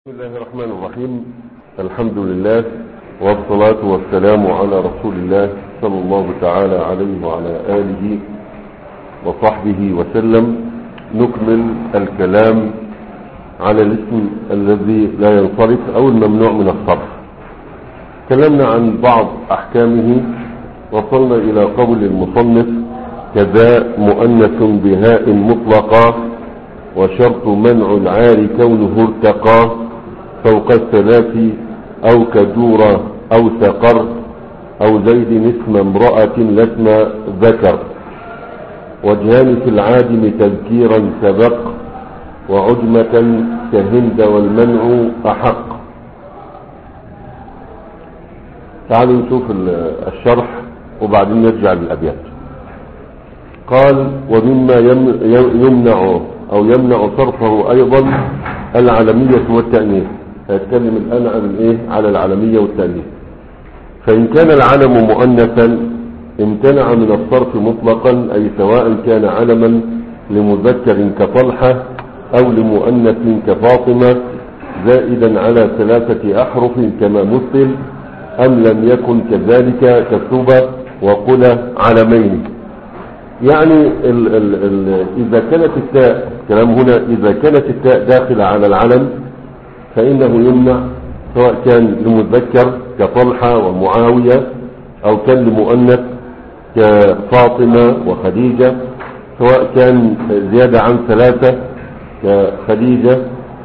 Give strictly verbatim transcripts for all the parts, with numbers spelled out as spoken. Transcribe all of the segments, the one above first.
بسم الله الرحمن الرحيم. الحمد لله والصلاة والسلام على رسول الله صلى الله تعالى عليه وعلى آله وصحبه وسلم. نكمل الكلام على الاسم الذي لا ينصرف أو الممنوع من الصرف. تكلمنا عن بعض أحكامه، وصلنا إلى قول المصنف: كذا مؤنث بهاء مطلقة، وشرط منع العار كونه ارتقى فوق الثلاث أو كدورة أو سقر أو زيد اسم امرأة لا اسم ذكر. وجهان في العادم تذكيرا سبق، وعجمة كهند والمنع أحق. تعالوا نشوف الشرح وبعدين نرجع للأبيات. قال: ومما يمنع أو يمنع صرفه أيضا العلمية والتأنيث. هيتكلم الآن عن الإيه؟ على العلمية والتأنيث. فإن كان العلم مؤنثا امتنع من الصرف مطلقا، أي سواء كان علما لمذكر كطلحة أو لمؤنث كفاطمة زائدا على ثلاثة أحرف كما مثل، أم لم يكن كذلك كثوبة وقل علمين. يعني ال ال ال إذا كانت التاء، كلام هنا إذا كانت التاء داخلة على العلم فإنه يمنع، سواء كان لمذكر كطلحة ومعاوية أو كان لمؤنث كفاطمة وخديجة، سواء كان زيادة عن ثلاثة كخديجة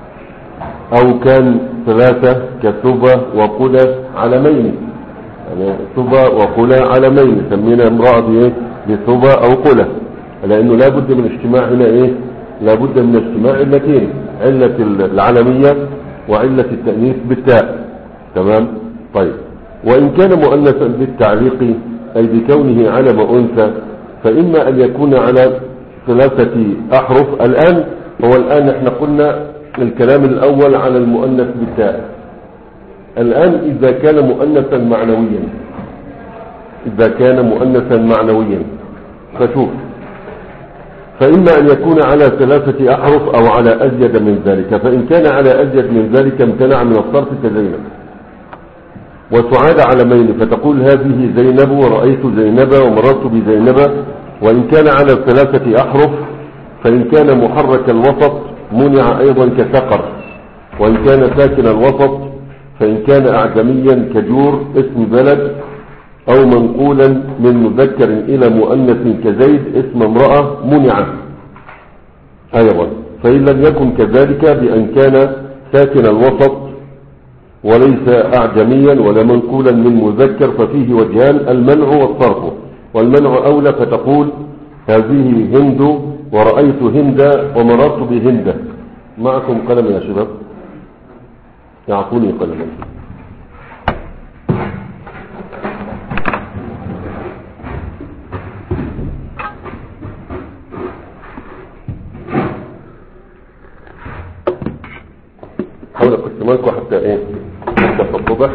أو كان ثلاثة كثوبة وقلة علمين. يعني ثوبة وقلة علمين سمينا امرأة بثوبة أو قلة، لأنه لا بد من اجتماع هنا إيه؟ لا بد من اجتماع علتين: علة العلمية وعلة التأنيث بالتاء. تمام؟ طيب. وإن كان مؤنثا بالتعليق أي بكونه علم أنثى، فإما أن يكون على ثلاثة أحرف. الآن هو الآن احنا قلنا الكلام الأول على المؤنث بالتاء. الآن إذا كان مؤنثا معنويا، إذا كان مؤنثا معنويا فشوف، فإما أن يكون على ثلاثة أحرف أو على أزيد من ذلك. فإن كان على أزيد من ذلك امتنع من الصرف كزينب وسعاد علمين، فتقول هذه زينب ورأيت زينب ومررت بزينب. وإن كان على ثلاثة أحرف فإن كان محرك الوسط منع أيضا كثقر. وإن كان ساكن الوسط فإن كان أعجميا كجور اسم بلد، أو منقولا من مذكر إلى مؤنث كزيد اسم امرأة منع أيضا. فإن لم يكن كذلك بأن كان ساكن الوسط وليس أعجميا ولا منقولا من مذكر ففيه وجهان: المنع والصرف. والمنع أولى، فتقول هذه هند ورأيت هند ومررت بهند. معكم قلم يا شباب؟ يعطوني قلما. حاول اقسمانكم حتى ايه حتى تتضح.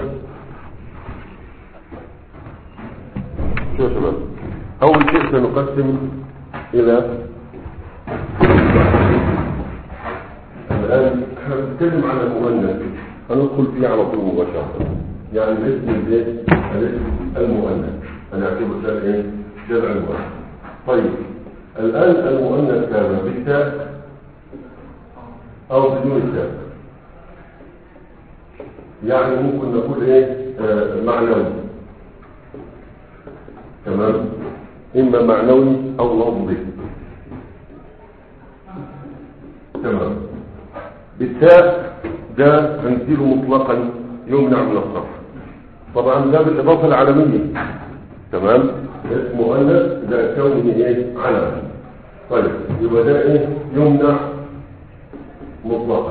شو يا شباب؟ اول شيء سنقسم الى الان هنتكلم على المؤنث، هندخل فيه على طول مباشره. يعني الاسم البيت الاسم المؤنث هنعتبره ايه؟ جمع المؤنث. طيب الان المؤنث كان بالتاء او بدون التاء. يعني ممكن نقول ايه؟ آه معنوي. تمام؟ اما معنوي او لفظي. تمام. بالتاء ده هنزيله مطلقا يمنع من الصرف. طبعا ده بالاضافه العلميه. تمام؟ اسم مؤنث ده كونه ايه؟ علم. طيب يبقى ده ايه؟ يمنع مطلقا.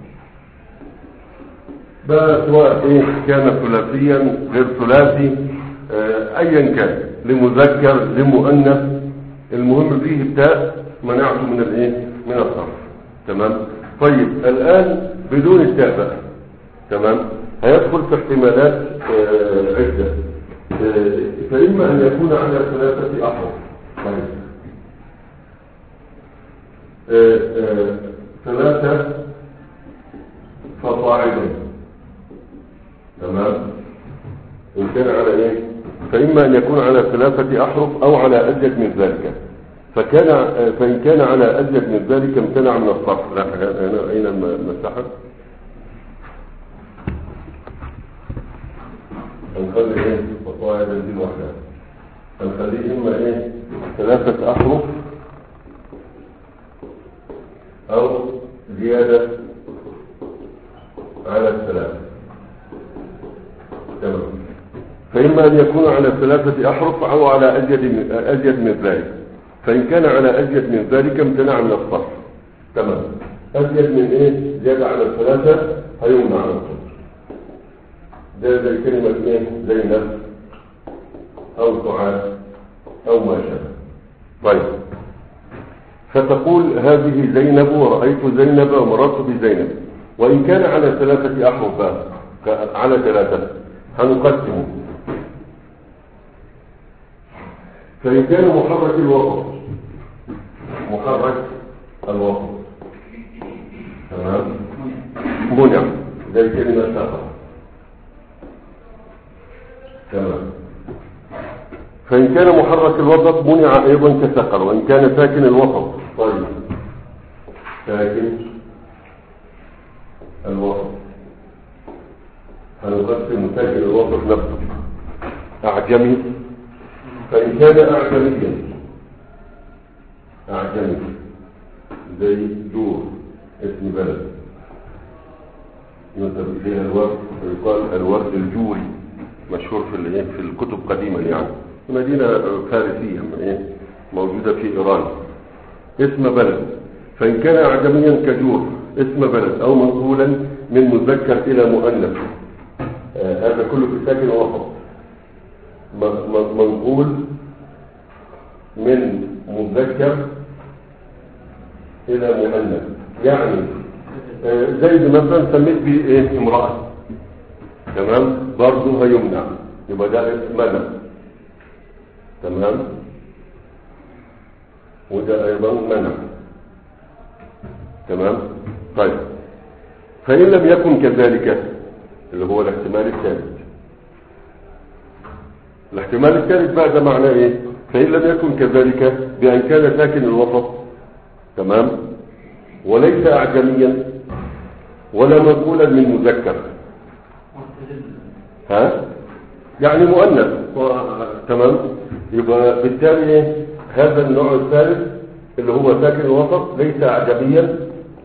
بقى سواء ايه كان ثلاثيا غير ثلاثي، آه ايا كان، لمذكر لمؤنث، المهم فيه التاء منعته من الايه؟ من الصرف. تمام؟ طيب الان بدون التاء بقى. تمام؟ هيدخل في احتمالات آه عده. آه فاما ان يكون على ثلاثه احرف. طيب آه آه ثلاثه فصاعدا. تمام. إن كان على إيه؟ فإما أن يكون على ثلاثة أحرف أو على أزيد من ذلك. فكان فإن كان على أزيد من ذلك امتنع من الصرف. لا هنا أين المساحة؟ هنخلي إيه؟ فصاعدا دي لوحدها. هنخليه إما إيه؟ ثلاثة أحرف أو زيادة على الثلاثة. تمام. فإما أن يكون على ثلاثة أحرف أو على أزيد من, أزيد من ذلك. فإن كان على أزيد من ذلك امتنع من الصرف. تمام. أزيد من إيه؟ زيادة على الثلاثة هيمنع عن الصرف. ده زي كلمة إيه؟ زينب أو سعاد أو ما شابه. طيب. فتقول هذه زينب ورأيت زينب ومررت بزينب. وإن كان على ثلاثة أحرف على ثلاثة هنقسمه. فإن كان محرك الوسط محرك الوسط تمام منع زي كلمة سفر. تمام. فإن كان محرك الوسط منع أيضا كسقر. وإن كان ساكن الوسط. طيب ساكن الوسط هنقسم ساكن الوسط نفسه. أعجمي. فإن كان أعجميا أعجمي زي دور اسم بلد ينسب إليها الورد ويقال الورد الجوري مشهور في الايه في الكتب قديما يعني مدينة فارسية موجودة في إيران اسم بلد. فإن كان أعجميا كجور اسم بلد أو منقولا من مذكر إلى مؤنث. آه هذا كله في ساكن وسط. منقول من مذكر إلى مؤنث يعني آه زي مثلا سميت به إيه امرأة. تمام. برضه هيمنع يبقى ده منع. تمام. وده أيضا منع. تمام. طيب فإن لم يكن كذلك اللي هو الاحتمال الثالث. الاحتمال الثالث بقى ده معناه ايه؟ فإن لم يكن كذلك بأن كان ساكن الوسط. تمام. وليس أعجميا ولا منقولا من مذكر. ها يعني مؤنث. تمام. يبقى بالتالي هذا النوع الثالث اللي هو ساكن الوسط ليس أعجميا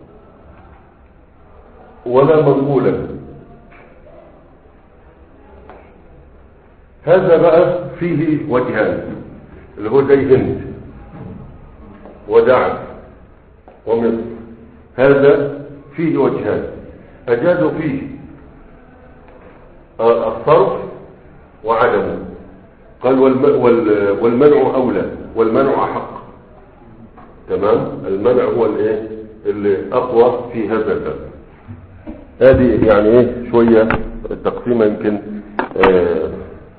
ولا منقولا. هذا بقى فيه وجهان اللي هو زي هند ودعم ومصر. هذا فيه وجهان أجازوا فيه الصرف وعدمه. قال والمنع أولى والمنع أحق. تمام. المنع هو الايه اللي أقوى في هذا الباب. هذه يعني ايه شوية تقسيمة يمكن. آه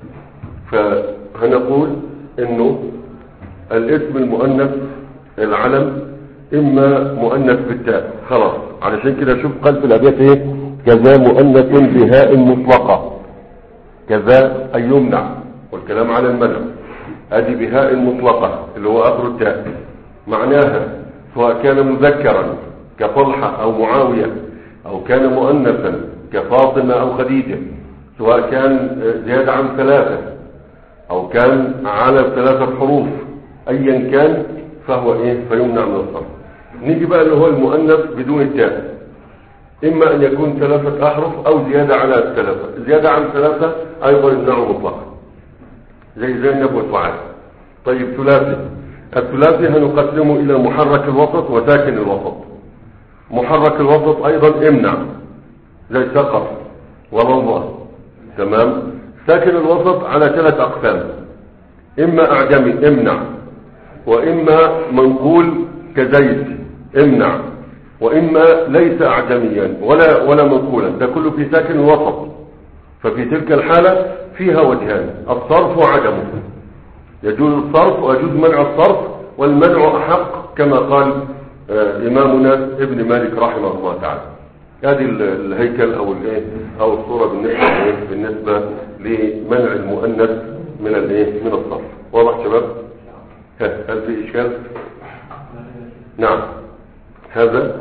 فهنقول انه الاسم المؤنث العلم اما مؤنث بالتاء خلاص. علشان كده شوف قال في الابيات ايه كذا مؤنث بهاء مطلقة. كذا اي يمنع والكلام على المنع. ادي بهاء مطلقة اللي هو اخر التاء. معناها سواء كان مذكرا كطلحة او معاوية او كان مؤنثا كفاطمة او خديجة سواء كان زيادة عن ثلاثة او كان على ثلاثة حروف ايا كان فهو ايه فيمنع من الصرف. نيجي بقى اللي هو المؤنث بدون التاء. اما ان يكون ثلاثة احرف او زيادة على الثلاثة. زيادة عن ثلاثة ايضا يمنعه مطلقا زي زينب وسعاد. طيب ثلاثي. الثلاثي هنقسمه الى محرك الوسط وساكن الوسط. محرك الوسط ايضا امنع زي سقط ورضى. تمام. ساكن الوسط على ثلاث اقسام. اما اعجمي امنع واما منقول كزيد امنع واما ليس اعجميا ولا ولا منقولا. ده كله في ساكن الوسط. ففي تلك الحالة فيها وجهان الصرف وعدمه. يجوز الصرف ويجوز منع الصرف والمنع احق كما قال آه امامنا ابن مالك رحمه الله تعالى. هذه الهيكل او الايه او الصورة بالنسبة ايه بالنسبة لمنع المؤنث من الايه من الصرف. واضح شباب؟ هل في اشكال؟ نعم. هذا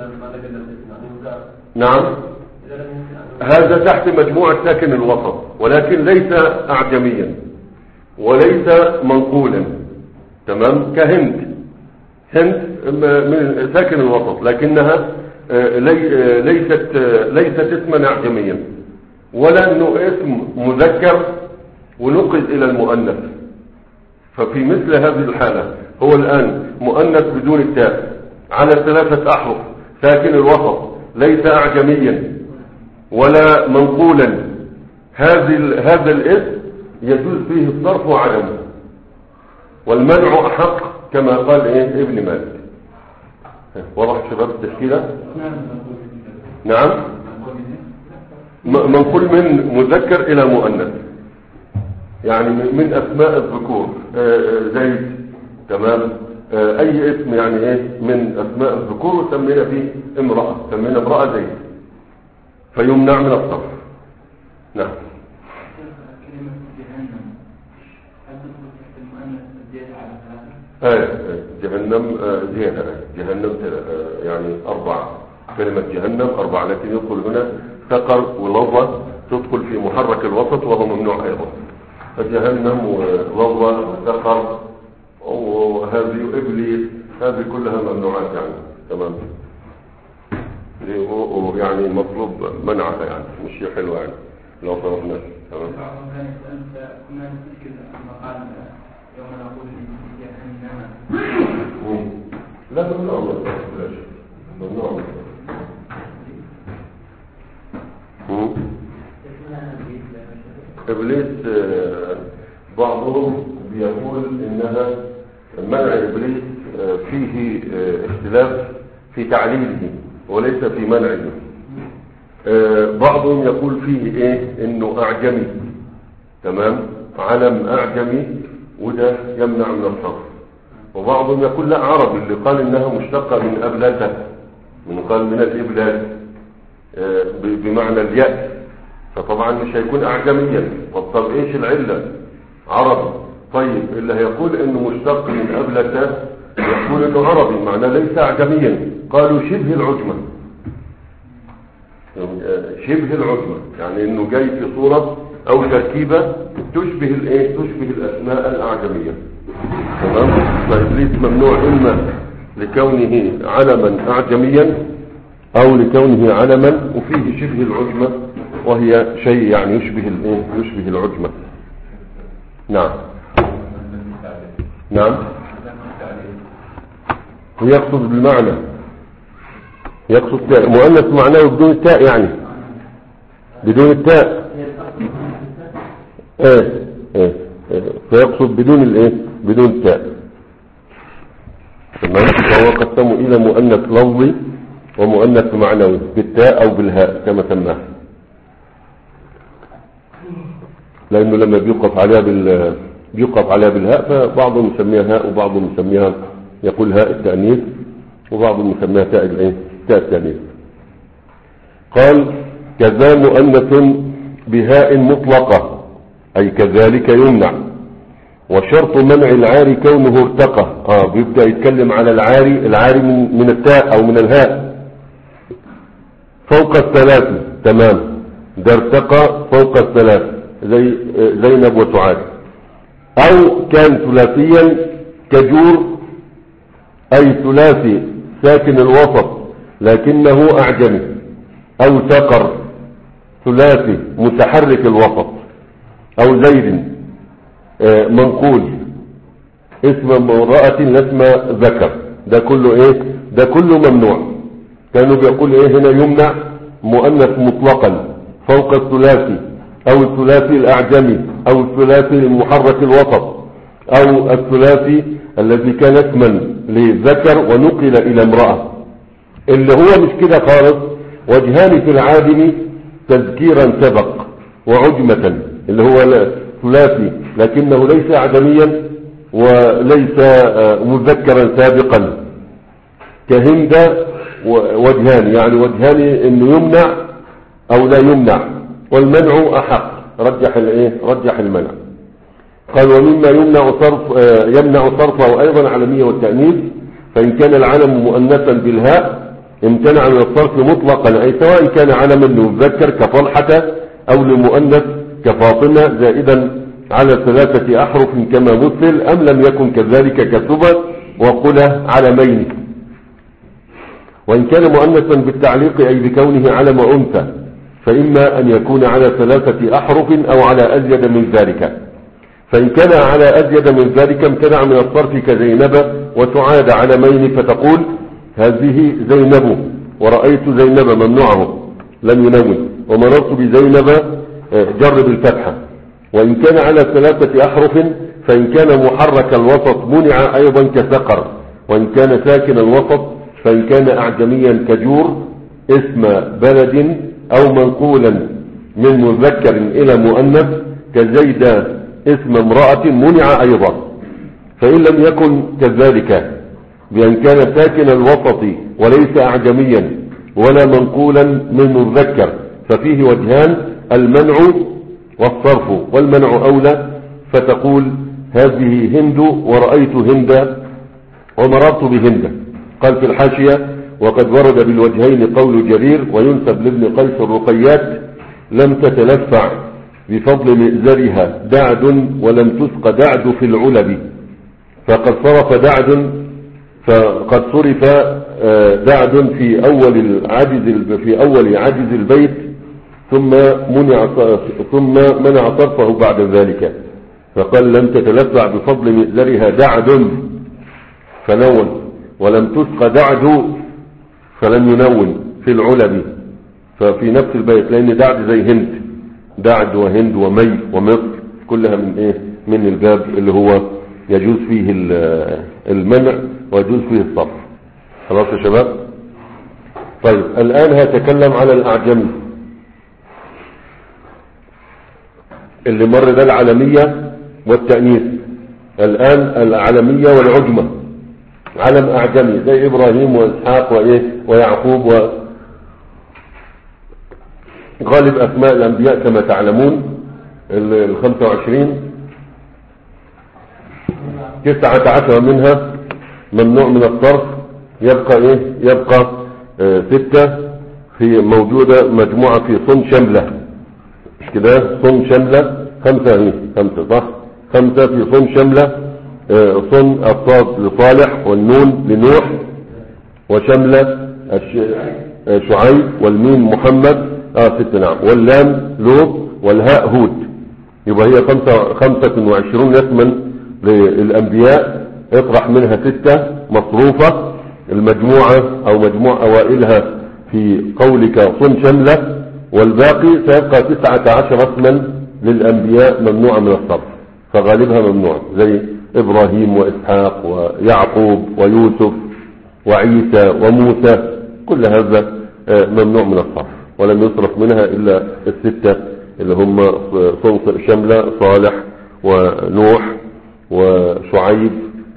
نعم هذا تحت مجموعة ساكن الوسط، ولكن ليس اعجميا وليس منقولا. تمام؟ كهند، هند من ساكن الوسط، لكنها ليست ليست اسما اعجميا، ولا انه اسم مذكر ونقل الى المؤنث. ففي مثل هذه الحالة هو الان مؤنث بدون التاء على ثلاثة احرف، ساكن الوسط، ليس اعجميا ولا منقولا. هذه هذا الاسم يجوز فيه الصرف وعدمه، والمنع احق كما قال ايه ابن مالك. واضح شباب التشكيلة؟ نعم. منقول من مذكر الى مؤنث، يعني من اسماء الذكور، زيد. تمام؟ اي اسم يعني ايه من اسماء الذكور وسمينا فيه امرأة، سمينا امرأة زيد، فيمنع من الصرف. نعم. آه جهنم آه زيادة آه جهنم آه يعني أربعة، كلمة جهنم أربعة، لكن يدخل هنا ثقر ولظى، تدخل في محرك الوسط وهو ممنوع أيضا. فجهنم ولظى وثقر وهذه إبليس، هذه كلها ممنوعات يعني. تمام؟ يعني مطلوب منعها، يعني مش حلوة يعني لو صرفنا. تمام؟ كنا نذكر المقال يوم نقول لا ممنوع ممنوع. إبليس بعضهم بيقول إنها منع إبليس فيه اختلاف في تعليله وليس في منعه. بعضهم يقول فيه إيه إنه أعجمي. تمام؟ علم أعجمي وده يمنع من الصرف. وبعضهم يقول لا عربي، اللي قال انها مشتقة من ابلته، من قال من الابلاد بمعنى اليأس، فطبعا مش هيكون اعجميا. طب ايش العلة؟ عربي. طيب اللي هيقول انه مشتق من ابلته يقول انه عربي، معناه ليس اعجميا. قالوا شبه العجمة، شبه العجمة يعني انه جاي في صورة او تركيبة تشبه الايه تشبه الاسماء الاعجمية. تمام؟ فإبليس ممنوع إما لكونه علما أعجميا أو لكونه علما وفيه شبه العجمة، وهي شيء يعني يشبه الايه يشبه العجمة. نعم. نعم. ويقصد بالمعنى، يقصد مؤنث معناه بدون التاء، يعني بدون التاء. ايه ايه فيقصد بدون الايه بدون التاء. تمام؟ فهو قسمه الى مؤنث لفظي ومؤنث معنوي بالتاء او بالهاء كما سماه، لانه لما بيوقف عليها بال بيوقف عليها بالهاء فبعضهم يسميها هاء وبعضهم يسميها يقول هاء التأنيث وبعضهم يسميها تاء الايه تاء التأنيث. قال كذا مؤنث بهاء مطلقة اي كذلك يمنع. وشرط منع العاري كونه ارتقى. اه بيبدأ يتكلم على العاري، العاري من, من التاء او من الهاء فوق الثلاث. تمام؟ ده ارتقى فوق الثلاث زي زينب وسعاد. او كان ثلاثيا كجور اي ثلاثي ساكن الوسط لكنه اعجمي. او ثقر ثلاثي متحرك الوسط. او زيد منقول اسم امرأة لاسم ذكر. ده كله ايه ده كله ممنوع. كانوا بيقول ايه هنا يمنع مؤنث مطلقا فوق الثلاثي او الثلاثي الاعجمي او الثلاثي المحرك الوسط او الثلاثي الذي كان اسما لذكر ونقل الى امرأة. اللي هو مش كده خالص. وجهان في العادم تذكيرا سبق وعجمة، اللي هو ثلاثي لكنه ليس أعجميا وليس مذكرا سابقا كهند وجهان، يعني وجهان انه يمنع او لا يمنع، والمنع احق، رجح الايه رجح المنع. قال ومما يمنع صرف يمنع صرفه ايضا علمية والتأنيث، فان كان العلم مؤنثا بالهاء امتنع من الصرف مطلقا، اي سواء كان علما لمذكر كطلحة او لمؤنث كفاطمة زائدا على ثلاثة احرف كما مثل، ام لم يكن كذلك كثبت وقل علمين. وان كان مؤنثا بالتعليق اي بكونه علم انثى، فاما ان يكون على ثلاثة احرف او على ازيد من ذلك، فان كان على ازيد من ذلك امتنع من الصرف كزينب وتعاد علمين، فتقول هذه زينب ورأيت زينب ممنوعه لم ينون، ومررت بزينب جرب الفتحة. وإن كان على ثلاثة أحرف فإن كان محرك الوسط منع أيضا كسقر، وإن كان ساكن الوسط فإن كان أعجميا كجور اسم بلد أو منقولا من مذكر إلى مؤنث كزيد اسم امرأة منع أيضا. فإن لم يكن كذلك بأن كان ساكن الوسط وليس أعجميا ولا منقولا من مذكر ففيه وجهان، المنع والصرف، والمنع أولى، فتقول هذه هند ورأيت هند ومررت بهند. قال في الحاشية وقد ورد بالوجهين قول جرير وينسب لابن قيس الرقيات لم تتلفع بفضل مئزرها دعد ولم تسق دعد في العلب، فقد صرف دعد فقد صرف دعد في أول العجز في أول عجز البيت ثم منع ثم منع صرفه بعد ذلك، فقال لم تتلفع بفضل مئزرها دعد فنون، ولم تسق دعد فلم ينون في العلب، ففي نفس البيت، لأن دعد زي هند، دعد وهند ومي ومصر كلها من ايه من الباب اللي هو يجوز فيه المنع ويجوز فيه الصرف. خلاص يا شباب؟ طيب الآن هتكلم على الأعجمي اللي مر ده العلمية والتأنيث. الآن العلمية والعجمة، علم أعجمي زي إبراهيم وإسحاق وإيه ويعقوب، وغالب أسماء الأنبياء كما تعلمون الخمسة وعشرين تسعة عشر منها ممنوع من الصرف، يبقى إيه يبقى آه ستة في موجودة مجموعة في صن شملة، مش كده؟ صن شملة خمسة هي خمسة صح؟ خمسة في صن شملة، آه صن الصاد لصالح والنون لنوح وشملة آه شعيب والميم محمد اه ستة نعم، واللام لوط والهاء هود، يبقى هي خمسة, خمسة وعشرون اسما للأنبياء، اطرح منها ستة مصروفة، المجموعة او مجموع اوائلها في قولك صن شملة، والباقي سيبقى تسعة عشر اسما للأنبياء ممنوعة من الصرف، فغالبها ممنوع زي إبراهيم وإسحاق ويعقوب ويوسف وعيسى وموسى، كل هذا ممنوع من الصرف، ولم يصرف منها إلا الستة اللي هم صن شملة صالح ونوح وشعيب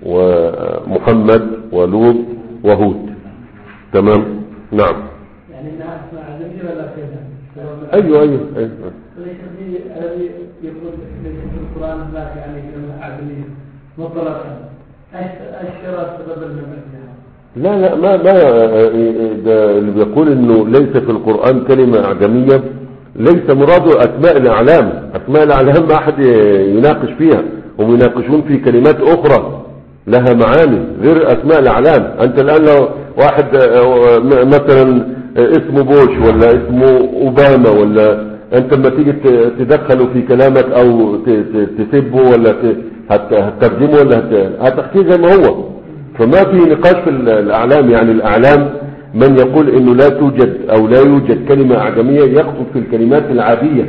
ومحمد ولوط وهود. تمام؟ نعم. يعني انها اسماء عالمية ولا كذا؟ ايوه ايوه ايوه. ليس في الذي يقول ليس في القرآن هناك يعني كلمة عالمية مطلقا، الشرط سبب المبنى. لا لا ما ما ده اللي بيقول انه ليس في القرآن كلمة اعجمية، ليس مراده اسماء الاعلام، اسماء الاعلام ما احد يناقش فيها، هم يناقشون في كلمات اخرى لها معاني غير اسماء الاعلام. انت الان لو واحد مثلا اسمه بوش ولا اسمه اوباما، ولا انت لما تيجي تدخله في كلامك او تسبه ولا هتترجمه ولا هتحكيه زي ما هو، فما في نقاش في الاعلام. يعني الاعلام من يقول انه لا توجد او لا يوجد كلمة اعجمية يقصد في الكلمات العادية،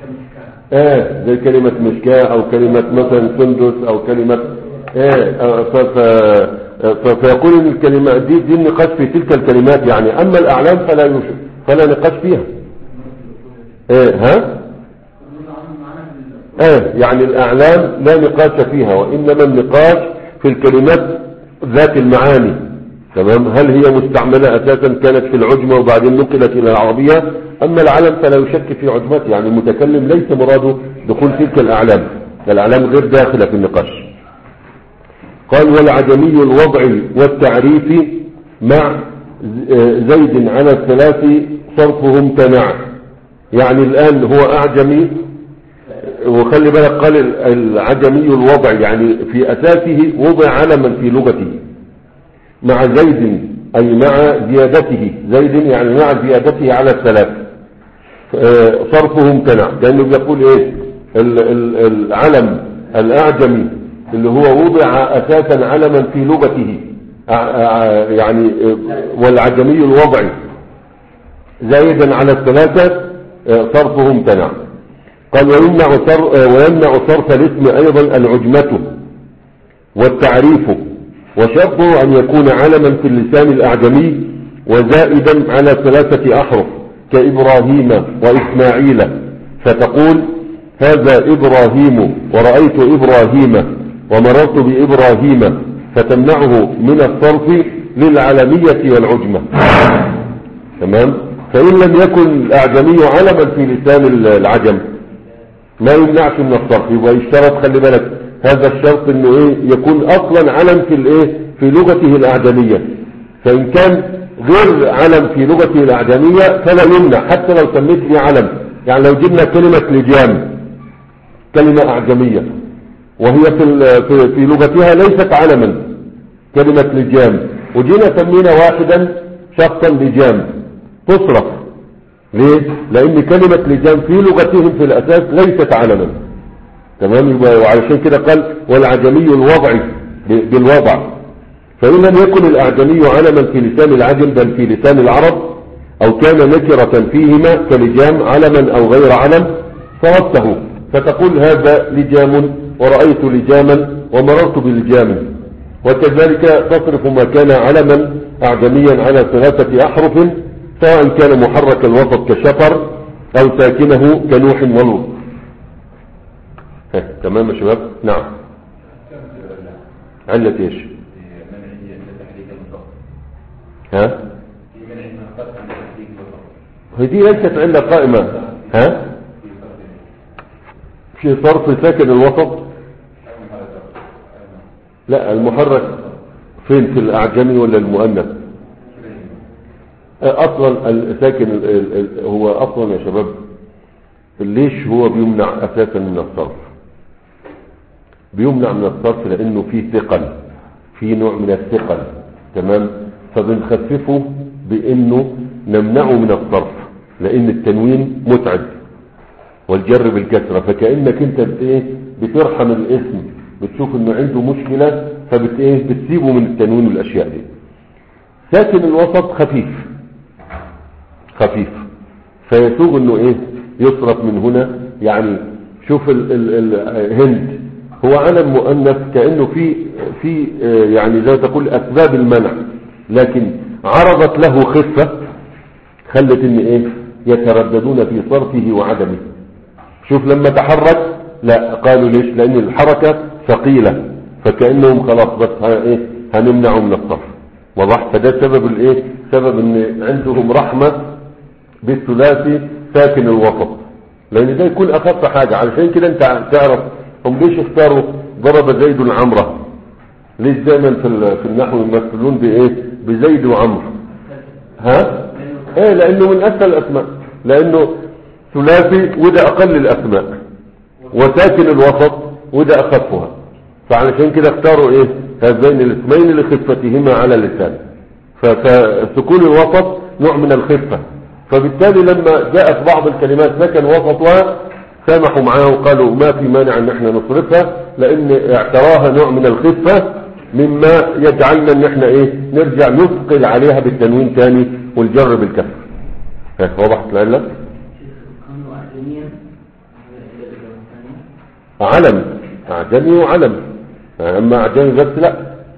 اه زي كلمة مشكاة او كلمة مثلا سندس او كلمة اه فيقول ان الكلمة دي دي النقاش في تلك الكلمات يعني، اما الاعلام فلا يوجد فلا نقاش فيها. ايه ها ايه يعني الاعلام لا نقاش فيها، وانما النقاش في الكلمات ذات المعاني تمام. هل هي مستعملة أساسا كانت في العجمة وبعدين نقلت إلى العربية؟ أما العلم فلا يشك في عجمته، يعني المتكلم ليس مراده دخول تلك الأعلام، الأعلام غير داخلة في النقاش. قال والعجمي الوضع والتعريف مع زيد على الثلاث صرفه امتنع. يعني الآن هو أعجمي، وخلي بالك قال العجمي الوضع يعني في أساسه وضع علما في لغته، مع زيد أي مع زيادته، زيد يعني مع زيادته على الثلاث صرفه امتنع. لأنه بيقول إيه العلم الأعجمي اللي هو وضع أساسا علما في لغته يعني، والعجمي الوضعي زائدا على الثلاثة صرفه امتنع. قال ويمنع ويمنع صرف الاسم أيضا العجمة والتعريف، وشرطه أن يكون علما في اللسان الأعجمي وزائدا على ثلاثة أحرف كإبراهيم وإسماعيل، فتقول هذا إبراهيم ورأيت إبراهيم ومررت بإبراهيم، فتمنعه من الصرف للعلمية والعجمة. تمام. فإن لم يكن الأعجمي علما في لسان العجم ما يمنعش من الصرف، يبقى يشترط، خلي بالك هذا الشرط انه ايه يكون اصلا علم في الايه في لغته الأعجمية. فإن كان غير علم في لغته الأعجمية فلا يمنع حتى لو سميت به علم. يعني لو جبنا كلمة لجام كلمة أعجمية وهي في في, في لغتها ليست علما كلمة لجام، وجينا سمينا واحدا شخصا لجام تصرف. ليه؟ لأن كلمة لجام في لغتهم في الأساس ليست علما. تمام. وعلشان كده قال والعجمي الوضعي بالوضع. فإن لم يكن الأعجمي علما في لسان العجم بل في لسان العرب أو كان نكرة فيهما كلجام علما أو غير علم صرفته، فتقول هذا لجام ورأيت لجاما ومررت بلجام. وكذلك تصرف ما كان علما أعجميا على ثلاثة أحرف سواء كان محرك الوسط كشفر أو ساكنه كنوح ولوط. تمام يا شباب. نعم. علة ايش؟ ها؟ هي دي ليست علة قائمة. ها؟ في صرف ساكن الوسط؟ لا، المحرك فين، في الأعجمي ولا المؤنث؟ اصلا الساكن هو اصلا يا شباب ليش هو بيمنع اساسا من الصرف؟ بيمنع من الصرف لانه فيه ثقل، فيه نوع من الثقل. تمام. فبنخففه بانه نمنعه من الصرف لان التنوين متعب والجر بالكسرة، فكأنك انت ايه بترحم الاسم، بتشوف انه عنده مشكلة فبت ايه بتسيبه من التنوين والاشياء دي. ساكن الوسط خفيف خفيف فيسوغ انه ايه يصرف من هنا. يعني شوف ال ال الهند هو علم مؤنث كأنه في في يعني زي تقول اسباب المنع، لكن عرضت له خفة خلت ان ايه يترددون في صرفه وعدمه. شوف لما تحرك لا قالوا ليش؟ لان الحركة ثقيلة فكأنهم خلاص بس ايه هنمنعه من الصرف. وضح. فده سبب الايه سبب ان عندهم رحمة بالثلاثي ساكن الوسط، لان ده يكون اخف حاجة. علشان كده انت تعرف هم ليش اختاروا ضرب زيد العمرة؟ ليش دايما في في النحو يمثلون بايه بزيد وعمر؟ ها ايه لانه من اسهل الاسماء، لانه ثلاثي وده اقل الاسماء وساكن الوسط وده اخفها، فعلشان كده اختاروا ايه هذين الاسمين لخفتهما على اللسان. فسكون الوسط نوع من الخفة، فبالتالي لما جاءت بعض الكلمات سكن وسطها سامحوا معاه وقالوا ما في مانع ان احنا نصرفها لان اعتراها نوع من الخفة مما يجعلنا ان احنا ايه نرجع نثقل عليها بالتنوين تاني والجر بالكسر. وضحت العلة؟ علم اعجمي وعلم، اما اعجمي بس لا،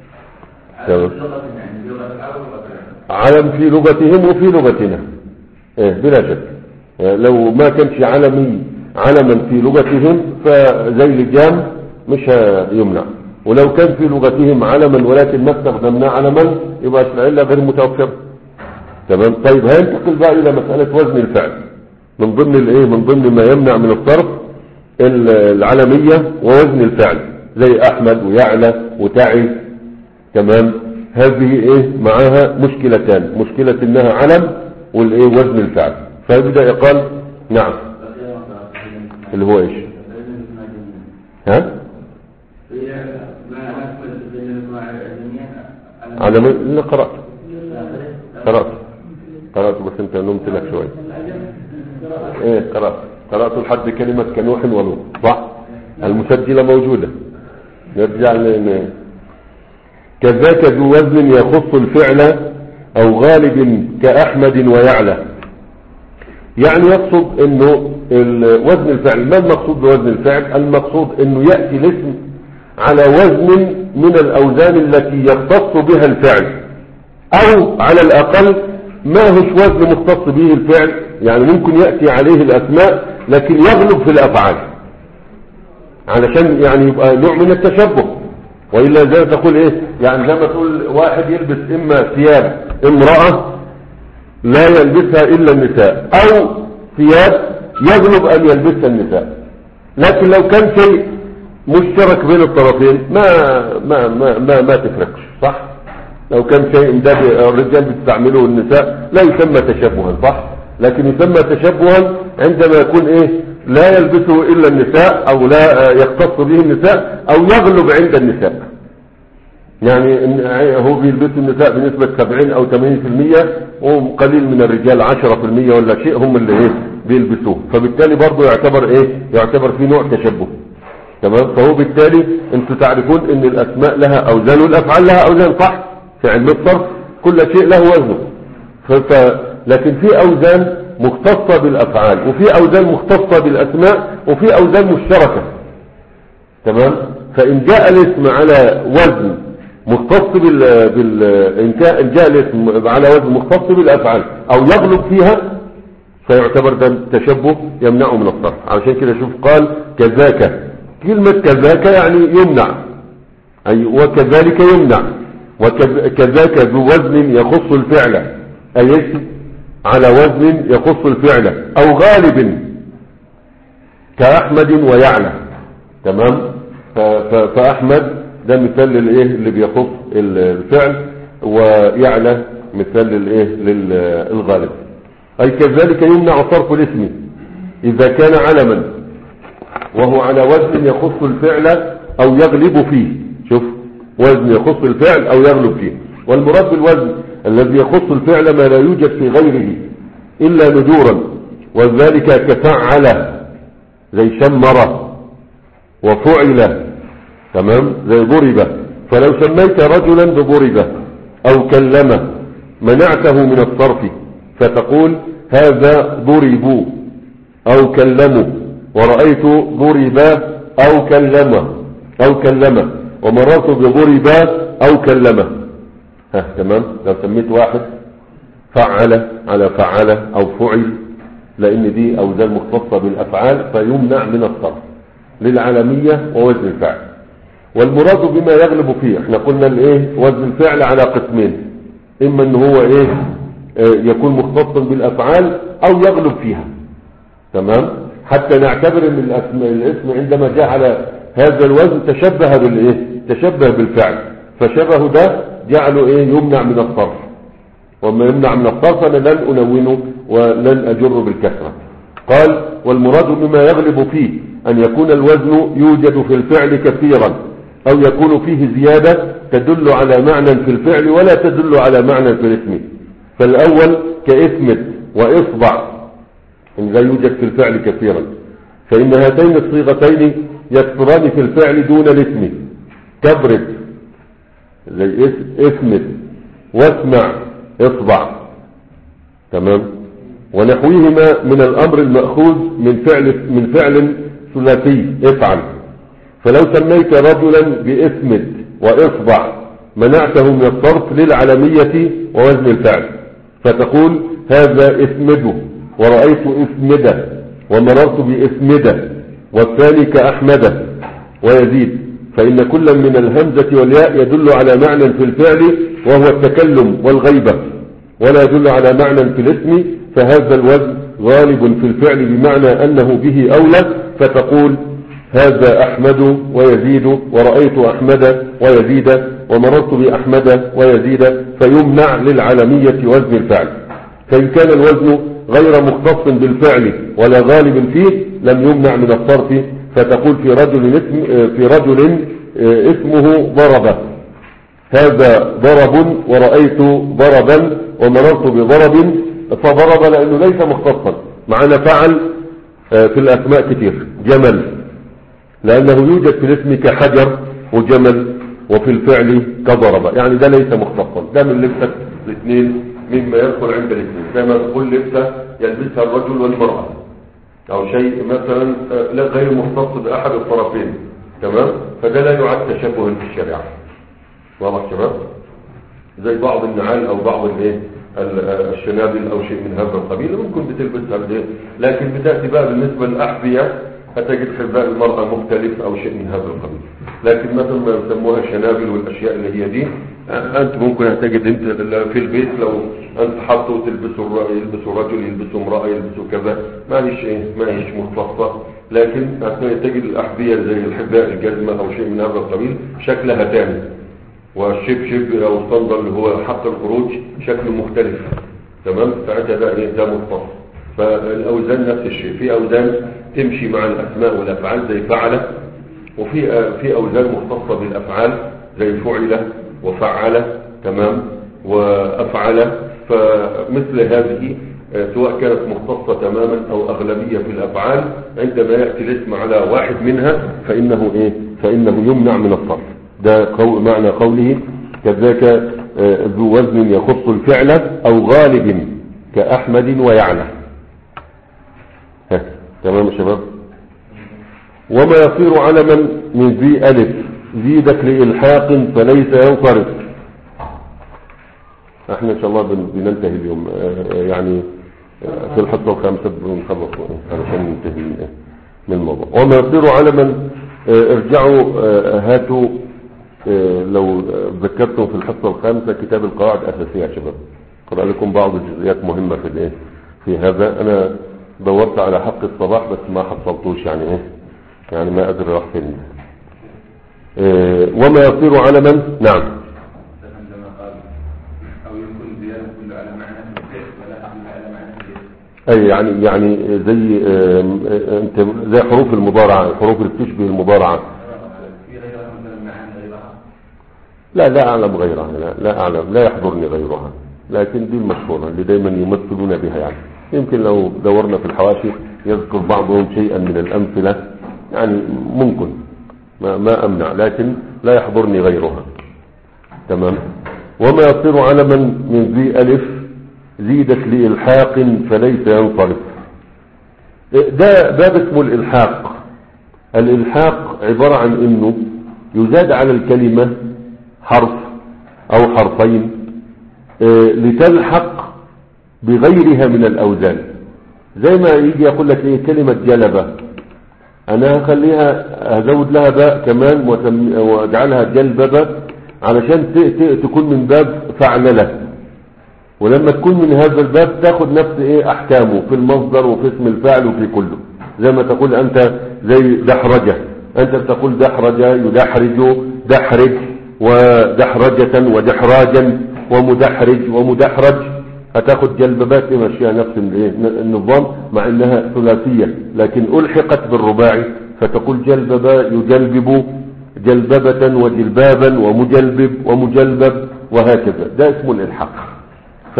علم في لغتهم وفي لغتنا ايه بلا شك. لو ما كانش علمي علما في لغتهم فزي الجام مش يمنع، ولو كان في لغتهم علما ولكن ما استخدمناه علما يبقى العلة غير متوفرة. تمام. طيب هينتقل بقى الى مسألة وزن الفعل من ضمن الايه من ضمن ما يمنع من الصرف العلمية ووزن الفعل، زي احمد ويعلى وتعي. تمام. هذه ايه معاها مشكلتان، مشكلة انها علم والايه وزن الفعل. فيبدأ يقال نعم اللي هو ايش ها علم اللي قرأت قرأت قرأت بس انت نمت لك شوي. ايه قرأت قرأت لحد كلمة كنوح ولوط صح. المسجلة موجودة. نرجع لنا كذاك ذو وزن يخص الفعل او غالب كأحمد ويعلى. يعني يقصد انه وزن الفعل. ما المقصود بوزن الفعل؟ المقصود انه يأتي الاسم على وزن من الاوزان التي يختص بها الفعل، او على الاقل ما هوش وزن مختص به الفعل. يعني ممكن يأتي عليه الاسماء لكن يغلب في الافعال، علشان يعني يبقى نوع من التشبه. وإلا زي ما تقول ايه يعني زي ما تقول واحد يلبس اما ثياب امرأة لا يلبسها الا النساء، او ثياب يغلب ان يلبسها النساء. لكن لو كان شيء مشترك بين الطرفين ما ما ما ما, ما تفرقش صح. لو كان شيء الرجال بيستعملوه النساء لا يسمى تشبها صح، لكن يسمى تشبها عندما يكون ايه لا يلبسه الا النساء او لا يختص به النساء او يغلب عند النساء. يعني هو بيلبسوا النساء بنسبة سبعين او ثمانين بالمئة وقليل من الرجال عشرة بالمئة ولا شيء هم اللي ايه بيلبسوه، فبالتالي برضه يعتبر ايه يعتبر في نوع تشبه. تمام. فهو بالتالي انتوا تعرفون ان الاسماء لها اوزان والافعال لها اوزان صح. في علم الصرف كل شيء له وزنه. لكن في اوزان مختصة بالافعال وفي اوزان مختصة بالاسماء وفي اوزان مشتركة. تمام. فان جاء الاسم على وزن مختص بال, بال... ان جاء الاسم على وزن مختص بالافعال او يغلب فيها فيعتبر ده تشبه يمنعه من الصرف. علشان كده شوف قال كذاك. كلمة كذاك يعني يمنع، اي وكذلك يمنع. وكذاك ذو وزن يخص الفعل، اي اسم على وزن يخص الفعل او غالب كأحمد ويعلى. تمام. فأحمد ده مثال للايه اللي بيخص الفعل، ويعلى مثال للايه للغالب. اي كذلك يمنع صرف الاسم اذا كان علما وهو على وزن يخص الفعل او يغلب فيه. شوف وزن يخص الفعل او يغلب فيه. والمراد بالوزن الذي يخص الفعل ما لا يوجد في غيره الا ندورا، وذلك كفعل زي شمر وفعل. تمام. زي ضرب. فلو سميت رجلا بضرب او كلم منعته من الصرف فتقول هذا ضربوا او كلموا، ورأيت ضربا او كلمه او كلمه، ومررت بضربا او كلمه. ها تمام. لو سميت واحد فعل على فعل او فعل لان دي اوزان مختصة بالافعال فيمنع من الصرف للعالمية ووزن الفعل. والمراد بما يغلب فيه احنا قلنا الايه وزن الفعل على قسمين، اما ان هو ايه اه يكون مختصا بالافعال او يغلب فيها. تمام. حتى نعتبر ان الاسم, الاسم عندما جاء على هذا الوزن تشبه بالايه تشبه بالفعل، فشبه ده جعله ايه يمنع من الصرف. وما يمنع من الصرف انا لن انونه ولن اجر بالكسرة. قال والمراد بما يغلب فيه ان يكون الوزن يوجد في الفعل كثيرا او يكون فيه زيادة تدل على معنى في الفعل ولا تدل على معنى في الاسم. فالاول كاسمد واصبع ان لا يوجد في الفعل كثيرا، فان هاتين الصيغتين يكثران في الفعل دون الاسم. كبرد زي اسمد واسمع اصبع. تمام. ونحوهما من الامر المأخوذ من فعل من فعل ثلاثي افعل. فلو سميت رجلا باسمد واصبع منعته من الصرف للعلمية ووزن الفعل فتقول هذا اسمده ورأيت اسمده ومررت باسمده، والثاني كأحمده ويزيد. فإن كل من الهمزة والياء يدل على معنى في الفعل وهو التكلم والغيبة ولا يدل على معنى في الاسم فهذا الوزن غالب في الفعل بمعنى أنه به أولى، فتقول هذا أحمد ويزيد ورأيت أحمد ويزيد ومررت بأحمد ويزيد، فيمنع للعلمية وزن الفعل. فإن كان الوزن غير مختص بالفعل ولا غالب فيه لم يمنع من الصرف، فتقول في رجل اسم في رجل اسمه ضرب، هذا ضرب ورأيت ضربا ومررت بضرب، فضرب لأنه ليس مختصا. معنا فعل في الأسماء كتير، جمل لأنه يوجد في الاسم كحجر وجمل، وفي الفعل كضرب، يعني ده ليس مختصا، ده من لبسة الاثنين مما يدخل عند الاثنين، زي ما تقول لبسة يلبسها الرجل والمرأة، أو شيء مثلا لا غير مختص بأحد الطرفين، تمام؟ فده لا يعد تشبها في الشريعة. واضح شباب؟ زي بعض النعال أو بعض الايه الشنابل أو شيء من هذا القبيل ممكن بتلبسها بديه، لكن بتأتي بقى بالنسبة للأحذية هتجد حذاء المرأة مختلف أو شيء من هذا القبيل، لكن مثلا ما يسموها شنابل والأشياء اللي هي دي أنت ممكن هتجد أنت في البيت لو أنت حاطه تلبسه، يلبسه رجل يلبسه امرأة يلبسه كذا، ما هيش إيه ما هيش مختصة، لكن تجد الأحذية زي الحذاء الجزمة أو شيء من هذا القبيل شكلها تاني، والشبشب أو الصندل اللي هو حق الخروج شكله مختلف، تمام؟ ساعتها ده إيه ده مختص. فالأوزان نفس الشيء، في أوزان تمشي مع الأسماء والأفعال زي فعل، وفي في أوزان مختصة بالأفعال زي فعل وفعل، تمام؟ وأفعل. فمثل هذه سواء كانت مختصة تماما أو أغلبية في الأفعال، عندما يأتي الاسم على واحد منها فإنه إيه فإنه يمنع من الصرف. ده قول معنى قوله كذاك ذو وزن يخص الفعل أو غالب كأحمد ويعلى. تمام يا شباب؟ وما يصير علما من ذي ألف زيدك لإلحاق فليس ينصرف. احنا ان شاء الله بننتهي اليوم يعني في الحصة الخامسة بنخلص علشان ننتهي من الموضوع. وما يصير علما ارجعوا هاتوا لو ذكرتم في الحصة الخامسة كتاب القواعد الأساسية يا شباب، قرأ لكم بعض الجزئيات مهمة في الايه في هذا. انا دورت على حق الصباح بس ما حصلتوش، يعني ايه يعني ما ادري راح فين. اه وما يصير علما نعم اي يعني يعني زي اه انت زي حروف المضارعة، الحروف اللي بتشبه المضارعة. لا لا اعلم غيرها، لا, لا اعلم لا يحضرني غيرها، لكن دي المشهورة اللي دايما يمثلون بها. يعني يمكن لو دورنا في الحواشي يذكر بعضهم شيئا من الامثلة، يعني ممكن ما, ما امنع، لكن لا يحضرني غيرها. تمام. وما يصير علما من ذي الف زيدت لإلحاق فليس ينصرف. ده باب اسمه الإلحاق. الإلحاق عبارة عن انه يزاد على الكلمة حرف او حرفين لتلحق بغيرها من الاوزان. زي ما يجي يقول لك ايه كلمة جلبة، انا هخليها هزود لها باء كمان واجعلها جلببة علشان تكون من باب فعللة، ولما تكون من هذا الباب تاخد نفس ايه احكامه في المصدر وفي اسم الفاعل وفي كله. زي ما تقول انت زي دحرجة، انت بتقول دحرجة يدحرج دحرج ودحرجة ودحراجا ومدحرج ومدحرج، هتاخد جلببات تمشيها نفس النظام مع انها ثلاثية، لكن الحقت بالرباعي فتقول جلببة يجلبب جلببة وجلبابا ومجلبب ومجلبب وهكذا. ده اسمه الالحاق. ف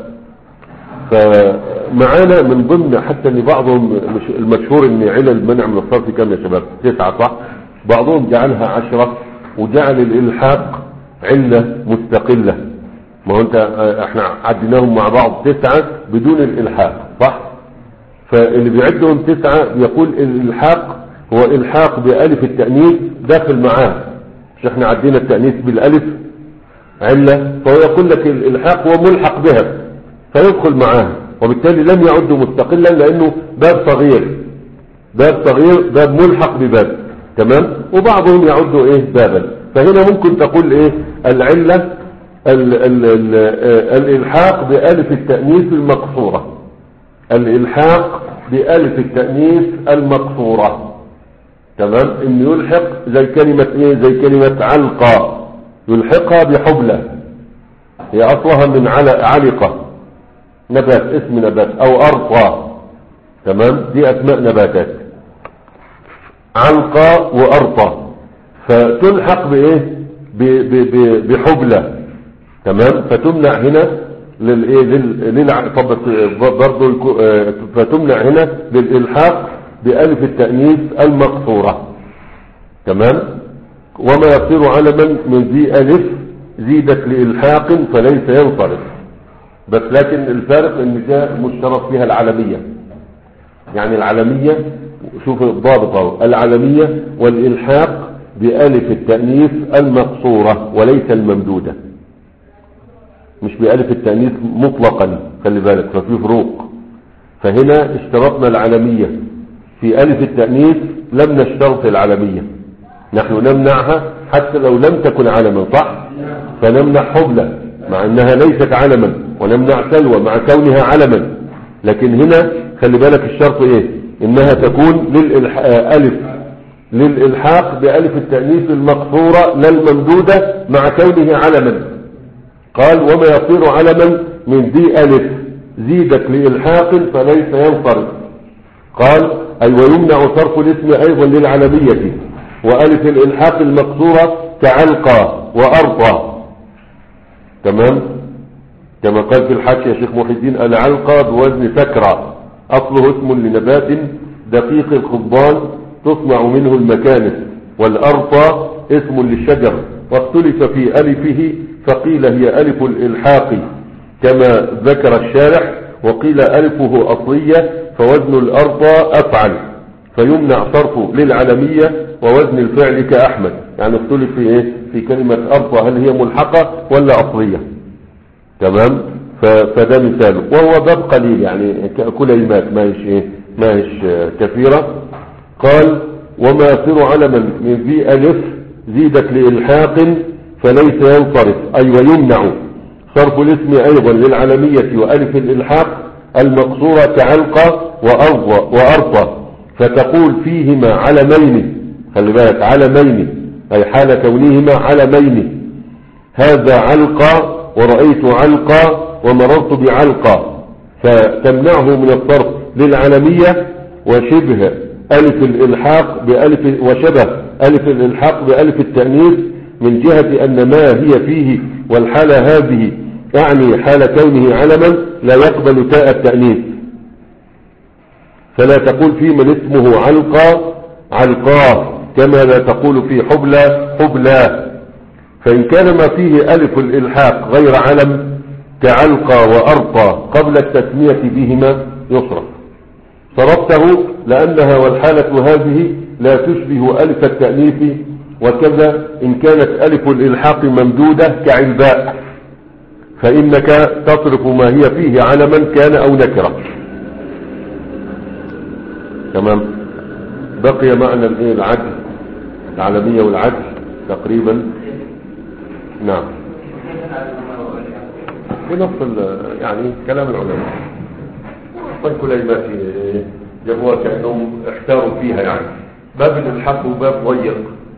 فمعانا من ضمن حتى ان بعضهم مش المشهور ان علل المنع من الصرف كم يا شباب؟ تسعة صح؟ بعضهم جعلها عشرة وجعل الالحاق علة مستقلة. ما هو انت احنا عديناهم مع بعض تسعة بدون الالحاق صح؟ فاللي بيعدهم تسعة يقول الالحاق هو الحاق بألف التأنيث داخل معاه، مش احنا عدينا التأنيث بالألف علة، فهو يقول لك الالحاق هو ملحق بها فيدخل معاه، وبالتالي لم يعد مستقلا لانه باب صغير، باب صغير باب ملحق بباب. تمام. وبعضهم يعد ايه بابا. فهنا ممكن تقول ايه العلة ال ال ال الإلحاق بألف التأنيث المقصورة، الإلحاق بألف التأنيث المقصورة. تمام. إن يلحق زي كلمة إيه؟ زي كلمة علقة، يلحقها بحبلة، هي أصلها من علقة، نبات، اسم نبات، أو أرطى. تمام. دي أسماء نباتات، علقة وأرطى، فتلحق بإيه؟ بحبلة. تمام. فتمنع هنا للايه للع طب برضه فتمنع هنا للإلحاق بألف التأنيث المقصورة. تمام. وما يصير علما من ذي ألف زيدت لإلحاق فليس ينصرف. بس لكن الفارق ان ده مشترك فيها العلمية، يعني العلمية، شوف الضابط، العلمية والإلحاق بألف التأنيث المقصورة وليس الممدودة، مش بألف التأنيث مطلقا، خلي بالك، ففي فروق. فهنا اشترطنا العلمية في ألف التأنيث، لم نشترط العلمية، نحن نمنعها حتى لو لم تكن علما، صح؟ فنمنع حبلة مع انها ليست علما، ونمنع سلوى مع كونها علما. لكن هنا خلي بالك الشرط ايه؟ انها تكون للألف للإلحاق بألف التأنيث المقصورة لا الممدودة مع كونه علما. قال وما يصير علما من ذي ألف زيدت لإلحاق فليس ينصرف. قال أي ويمنع صرف الاسم أيضا للعلمية وألف الإلحاق المقصورة كعلقة وأرطى. تمام. كما قال في الحاشية شيخ محي الدين: العلقة بوزن سكرة، أصله اسم لنبات دقيق الخضان تصنع منه المكانس، والأرطى اسم للشجر، واختلف في ألفه فقيل هي ألف الإلحاق كما ذكر الشارح، وقيل ألفه أصلية فوزن الأرطى أفعل، فيمنع صرفه للعلمية ووزن الفعل كأحمد. يعني اختلف في إيه؟ في كلمة أرطى، هل هي ملحقة ولا أصلية؟ تمام. فده مثاله، وهو باب قليل يعني كلمات ما هيش إيه؟ ما هيش كثيرة. قال وما يصير علما من ذي ألف زيدت لإلحاق فليس ينصرف، أي ويمنع صرف الاسم أيضا للعلمية وألف الإلحاق المقصورة كعلقة وأرطى، فتقول فيهما علمين، خلي بالك علمين، أي حال كونهما علمين، هذا علقة ورأيت علقة ومررت بعلقة، فتمنعه من الصرف للعلمية وشبه ألف الإلحاق بألف وشبه ألف الإلحاق بألف التأنيث من جهة أن ما هي فيه والحالة هذه يعني حال كونه علما لا يقبل تاء التأنيث، فلا تقول في من اسمه علقة علقاه كما لا تقول في حبلى حبلى. فإن كان ما فيه ألف الإلحاق غير علم كعلقة وأرطى قبل التسمية بهما يصرف. صرفته لأنها والحالة هذه لا تشبه ألف التأنيث، وكذا إن كانت ألف الإلحاق ممدودة كعلباء فإنك تصرف ما هي فيه علما كان أو نكرة. تمام. بقي معنى العدل، العالمية والعدل تقريبا. نعم. بنفس يعني كلام العلماء، طيب كلمات جابوها كأنهم احتاروا فيها، يعني باب الإلحاق وباب ضيق،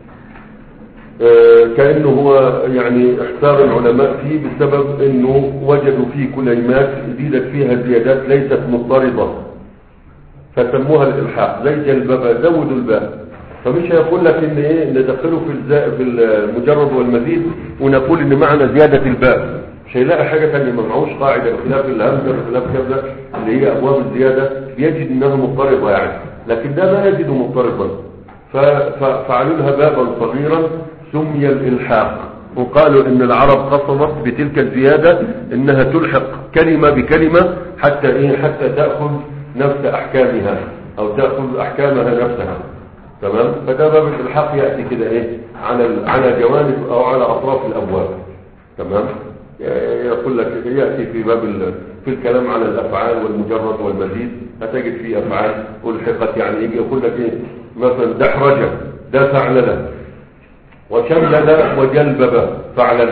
كأنه هو يعني احتار العلماء فيه بسبب انه وجدوا فيه كلمات زيدت فيها زيادات ليست مضطردة فسموها الإلحاق، زي جلببة زودوا الباء. فمش هيقول لك ان ايه ندخله في في المجرد والمزيد ونقول ان معنى زيادة الباء، مش هيلاقي حاجة تانية، ما معهوش قاعدة بخلاف الهمزة بخلاف كذا اللي هي ابواب الزيادة بيجد انها مضطردة يعني، لكن ده ما يجد مضطردا، ففعلوا لها بابا صغيرا سمي الإلحاق، وقالوا ان العرب قصدت بتلك الزيادة انها تلحق كلمة بكلمة حتى ايه حتى تأخذ نفس احكامها او تأخذ احكامها نفسها. تمام. فده باب الإلحاق يأتي كده ايه على على جوانب او على اطراف الابواب. تمام. يقول لك يأتي في باب في الكلام على الافعال والمجرد والمزيد هتجد فيه افعال ألحقت، يعني يجي يقول لك ايه مثلا دحرجة ده فعلنا، وشملل وجلبب فعلنا،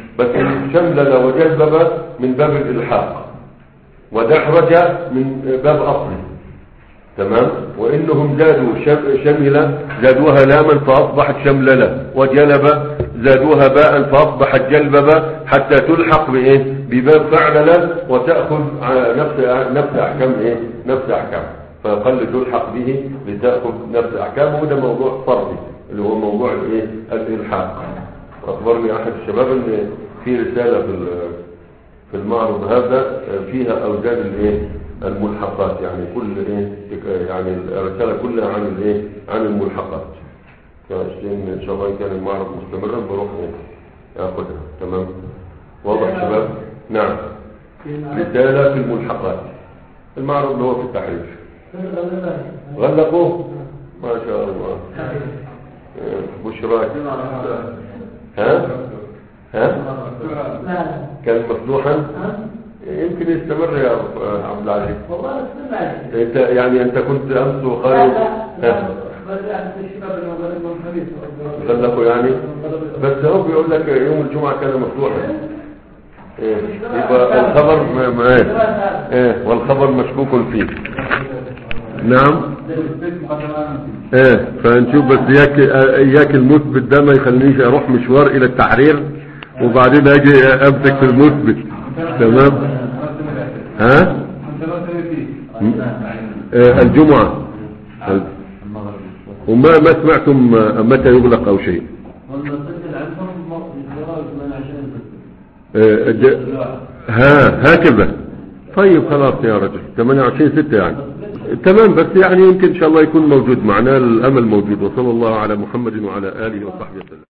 بس شملل وجلبب من باب الإلحاق، ودحرج من باب أصله. تمام. وإنهم زادوا شمل زادوها لاما فأصبحت شمللة، وجلب زادوها باء فأصبحت جلببة، حتى تلحق بإيه بباب فعللة وتأخذ نفس نفس أحكام إيه نفس أحكام، فيقل تلحق به لتأخذ نفس أحكامه. وده موضوع فرعي اللي هو موضوع الإيه الإلحاق. أخبرني أحد الشباب أن في رسالة في في المعرض هذا فيها أوزان الإيه الملحقات، يعني كل إيه يعني الرسالة كلها عن الإيه عن الملحقات. فإن شاء الله إن كان المعرض مستمرا بروح إيه أخذها. تمام. واضح شباب؟ نعم. رسالة في الملحقات. المعرض اللي هو في التحرير. غلقوه ما شاء الله. بشراك. ها ها كان مفتوحا، يمكن يستمر يا عبد العزيز. والله استمر. انت يعني انت كنت امس وخارج غلقوا يعني، بس هو بيقول لك يوم الجمعة كان مفتوحا. ايه يبقى الخبر ما ايه ايه والخبر مشكوك فيه. نعم. ايه فنشوف بس اياك اياك المثبت ده ما يخلينيش اروح مشوار الى التحرير وبعدين اجي امسك في المثبت. تمام. ها اه الجمعة وما ما سمعتم متى يغلق او شيء. اه ها هكذا. طيب خلاص يا رجل ثمانية وعشرين ستة يعني تمام. بس يعني يمكن ان شاء الله يكون موجود معنا، الامل موجود. وصلى الله على محمد وعلى اله وصحبه وسلم.